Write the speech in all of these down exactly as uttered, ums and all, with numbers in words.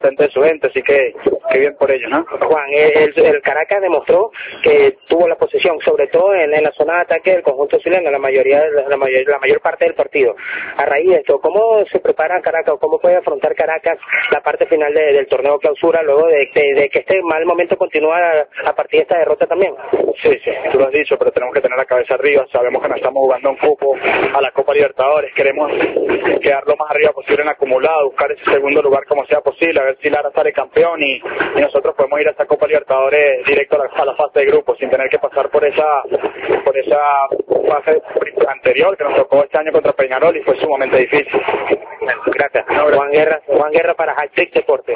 de su gente, así que, que bien por ello, ¿no? Juan, el, el Caracas demostró que tuvo la posesión, sobre todo en, en la zona de ataque del conjunto chileno, la mayoría, la mayor, la mayor parte del partido. A raíz de esto, ¿cómo se prepara Caracas o cómo puede afrontar Caracas la parte final de, del torneo clausura luego de, de, de que este mal momento continúa a, a partir de esta derrota también? Sí, sí, tú lo has dicho, pero tenemos que tener la cabeza arriba, sabemos que no estamos jugando un cupo a la Copa Libertadores, queremos quedar lo más arriba posible en acumulado, buscar ese segundo lugar como sea posible, a ver si Lara sale campeón y, y nosotros podemos ir a esta Copa Libertadores directo a la, a la fase de grupos sin tener que pasar por esa por esa fase anterior que nos tocó este año contra Peñarol y fue sumamente difícil. Gracias. Juan Guerra, Juan Guerra para Hat-Trick Deportes.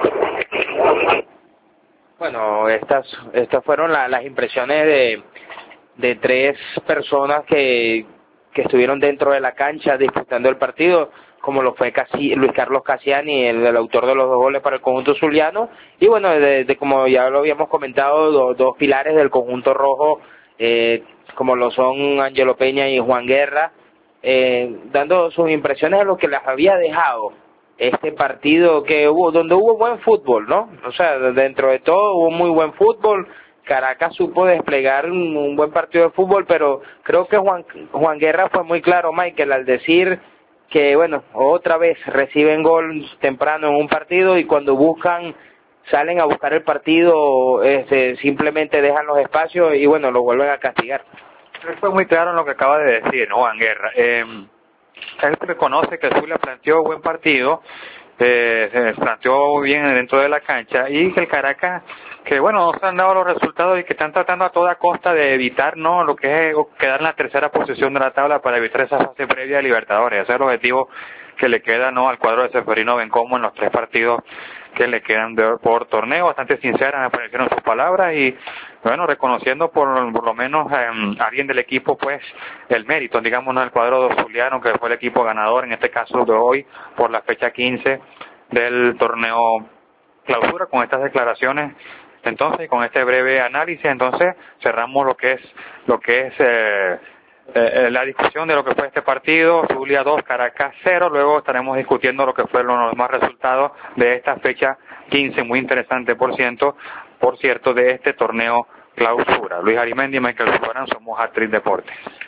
Bueno, estas estas fueron la, las impresiones de de tres personas que que estuvieron dentro de la cancha disputando el partido, como lo fue Casi, Luis Carlos Casiani, el, el autor de los dos goles para el conjunto zuliano, y bueno, de, de como ya lo habíamos comentado, do, dos pilares del conjunto rojo, eh, como lo son Ángelo Peña y Juan Guerra, eh, dando sus impresiones de lo que les había dejado este partido que hubo, donde hubo buen fútbol, ¿no? O sea, dentro de todo hubo muy buen fútbol. Caracas supo desplegar un, un buen partido de fútbol, pero creo que Juan, Juan Guerra fue muy claro, Michael, al decir que, bueno, otra vez reciben gol temprano en un partido y cuando buscan, salen a buscar el partido, este, simplemente dejan los espacios y, bueno, lo vuelven a castigar. Fue muy claro en lo que acaba de decir, ¿no, Juan Guerra? Eh, él reconoce que Zulia planteó buen partido, eh, se planteó bien dentro de la cancha y que el Caracas, que bueno, no se han dado los resultados y que están tratando a toda costa de evitar no lo que es quedar en la tercera posición de la tabla para evitar esa fase previa de Libertadores. Ese es el objetivo que le queda no al cuadro de Ceferino Bencomo en los tres partidos que le quedan de, por torneo. Bastante sinceras me parecieron sus palabras y bueno, reconociendo por, por lo menos eh, alguien del equipo pues el mérito, digamos, no el cuadro zuliano que fue el equipo ganador en este caso de hoy por la fecha quince del torneo clausura. Con estas declaraciones entonces, con este breve análisis, entonces cerramos lo que es lo que es eh, eh, la discusión de lo que fue este partido. Zulia dos, Caracas cero. Luego estaremos discutiendo lo que fueron los demás resultados de esta fecha quince, muy interesante por ciento, por cierto, de este torneo clausura. Luis Arimendi y Michael Zubarán somos Hat-Trick Deportes.